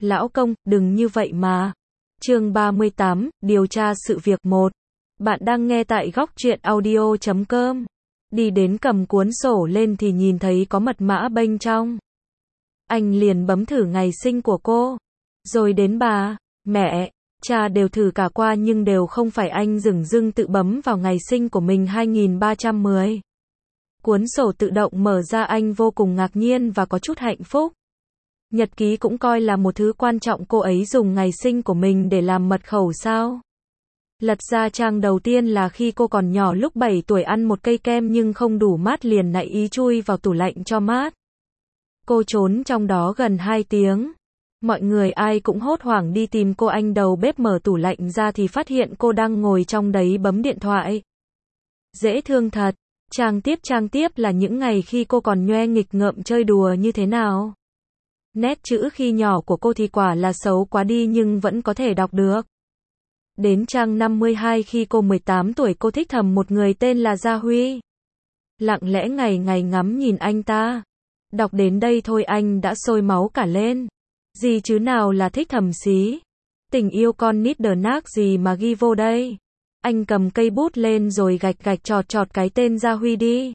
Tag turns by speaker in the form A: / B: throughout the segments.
A: Lão công, đừng như vậy mà. Chương 38, điều tra sự việc 1. Bạn đang nghe tại góc truyện audio.com. Đi đến cầm cuốn sổ lên thì nhìn thấy có mật mã bên trong. Anh liền bấm thử ngày sinh của cô. Rồi đến bà, mẹ, cha đều thử cả qua nhưng đều không phải, anh dửng dưng tự bấm vào ngày sinh của mình 2310. Cuốn sổ tự động mở ra, anh vô cùng ngạc nhiên và có chút hạnh phúc. Nhật ký cũng coi là một thứ quan trọng, cô ấy dùng ngày sinh của mình để làm mật khẩu sao? Lật ra trang đầu tiên là khi cô còn nhỏ, lúc 7 tuổi ăn một cây kem nhưng không đủ mát liền nảy ý chui vào tủ lạnh cho mát. Cô trốn trong đó gần 2 tiếng. Mọi người ai cũng hốt hoảng đi tìm cô, anh đầu bếp mở tủ lạnh ra thì phát hiện cô đang ngồi trong đấy bấm điện thoại. Dễ thương thật. Trang tiếp là những ngày khi cô còn nhoe nghịch ngợm chơi đùa như thế nào. Nét chữ khi nhỏ của cô thì quả là xấu quá đi nhưng vẫn có thể đọc được. Đến trang 52 khi cô 18 tuổi, cô thích thầm một người tên là Gia Huy. Lặng lẽ ngày ngày ngắm nhìn anh ta. Đọc đến đây thôi anh đã sôi máu cả lên. Gì chứ nào là thích thầm xí. Tình yêu con nít đờ nác gì mà ghi vô đây. Anh cầm cây bút lên rồi gạch chọt cái tên Gia Huy đi.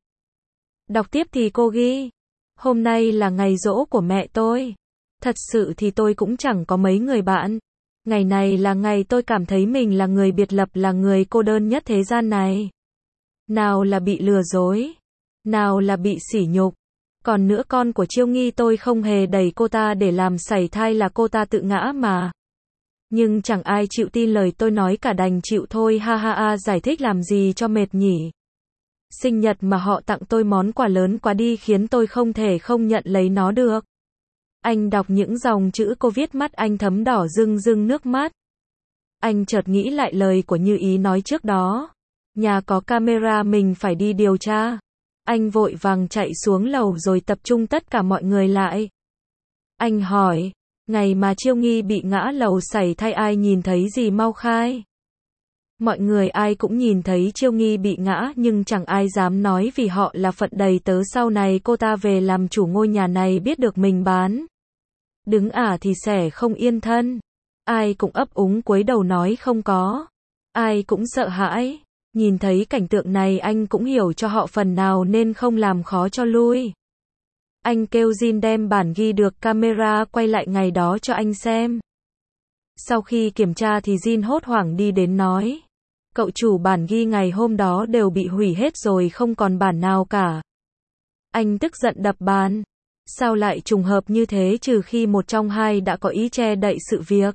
A: Đọc tiếp thì cô ghi. Hôm nay là ngày giỗ của mẹ tôi. Thật sự thì tôi cũng chẳng có mấy người bạn. Ngày này là ngày tôi cảm thấy mình là người biệt lập, là người cô đơn nhất thế gian này. Nào là bị lừa dối, nào là bị sỉ nhục. Còn nữa, con của Chiêu Nghi tôi không hề đẩy cô ta để làm sảy thai, là cô ta tự ngã mà. Nhưng chẳng ai chịu tin lời tôi nói cả, đành chịu thôi, ha ha ha, giải thích làm gì cho mệt nhỉ. Sinh nhật mà họ tặng tôi món quà lớn quá đi khiến tôi không thể không nhận lấy nó được. Anh đọc những dòng chữ cô viết, mắt anh thấm đỏ rưng nước mắt. Anh chợt nghĩ lại lời của Như Ý nói trước đó. Nhà có camera, mình phải đi điều tra. Anh vội vàng chạy xuống lầu rồi tập trung tất cả mọi người lại. Anh hỏi, ngày mà Chiêu Nghi bị ngã lầu sảy thai ai nhìn thấy gì mau khai. Mọi người ai cũng nhìn thấy Chiêu Nghi bị ngã nhưng chẳng ai dám nói vì họ là phận đầy tớ, sau này cô ta về làm chủ ngôi nhà này biết được mình bán đứng thì sẽ không yên thân. Ai cũng ấp úng cúi đầu nói không có. Ai cũng sợ hãi. Nhìn thấy cảnh tượng này anh cũng hiểu cho họ phần nào nên không làm khó cho lui. Anh kêu Jin đem bản ghi được camera quay lại ngày đó cho anh xem. Sau khi kiểm tra thì Jin hốt hoảng đi đến nói. Cậu chủ, bản ghi ngày hôm đó đều bị hủy hết rồi, không còn bản nào cả. Anh tức giận đập bàn. Sao lại trùng hợp như thế, trừ khi một trong hai đã có ý che đậy sự việc.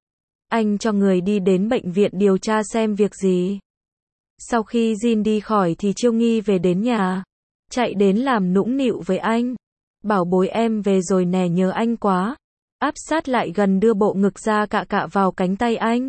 A: Anh cho người đi đến bệnh viện điều tra xem việc gì. Sau khi Jin đi khỏi thì Chiêu Nghi về đến nhà. Chạy đến làm nũng nịu với anh. Bảo bối em về rồi nè, nhớ anh quá. Áp sát lại gần đưa bộ ngực ra cạ vào cánh tay anh.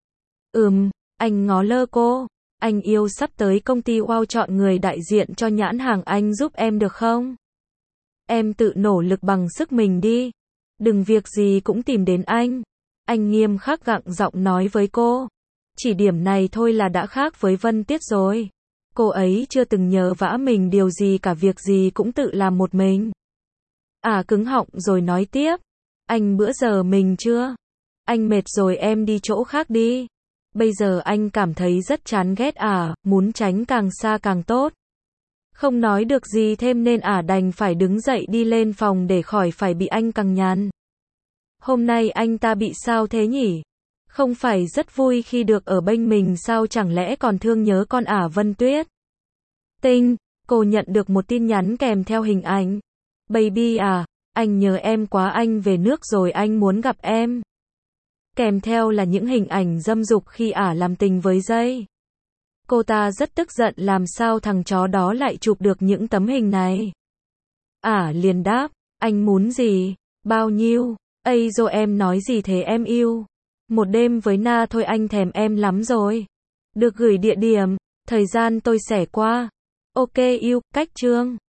A: Anh ngó lơ cô. Anh yêu, sắp tới công ty Wow chọn người đại diện cho nhãn hàng, anh giúp em được không? Em tự nỗ lực bằng sức mình đi. Đừng việc gì cũng tìm đến anh. Anh nghiêm khắc gặng giọng nói với cô. Chỉ điểm này thôi là đã khác với Vân Tiết rồi. Cô ấy chưa từng nhờ vả mình điều gì cả, việc gì cũng tự làm một mình. Cứng họng rồi nói tiếp. Anh bữa giờ mình chưa? Anh mệt rồi, em đi chỗ khác đi. Bây giờ anh cảm thấy rất chán ghét muốn tránh càng xa càng tốt. Không nói được gì thêm nên đành phải đứng dậy đi lên phòng để khỏi phải bị anh cằn nhằn. Hôm nay anh ta bị sao thế nhỉ? Không phải rất vui khi được ở bên mình sao, chẳng lẽ còn thương nhớ con Vân Tuyết? Tinh, cô nhận được một tin nhắn kèm theo hình ảnh. Baby anh nhớ em quá, anh về nước rồi, anh muốn gặp em. Kèm theo là những hình ảnh dâm dục khi làm tình với dây. Cô ta rất tức giận, làm sao thằng chó đó lại chụp được những tấm hình này. Liền đáp, anh muốn gì? Bao nhiêu? Rồi em nói gì thế em yêu? Một đêm với Na thôi, anh thèm em lắm rồi. Được gửi địa điểm, thời gian tôi sẽ qua. Ok yêu, cách chương.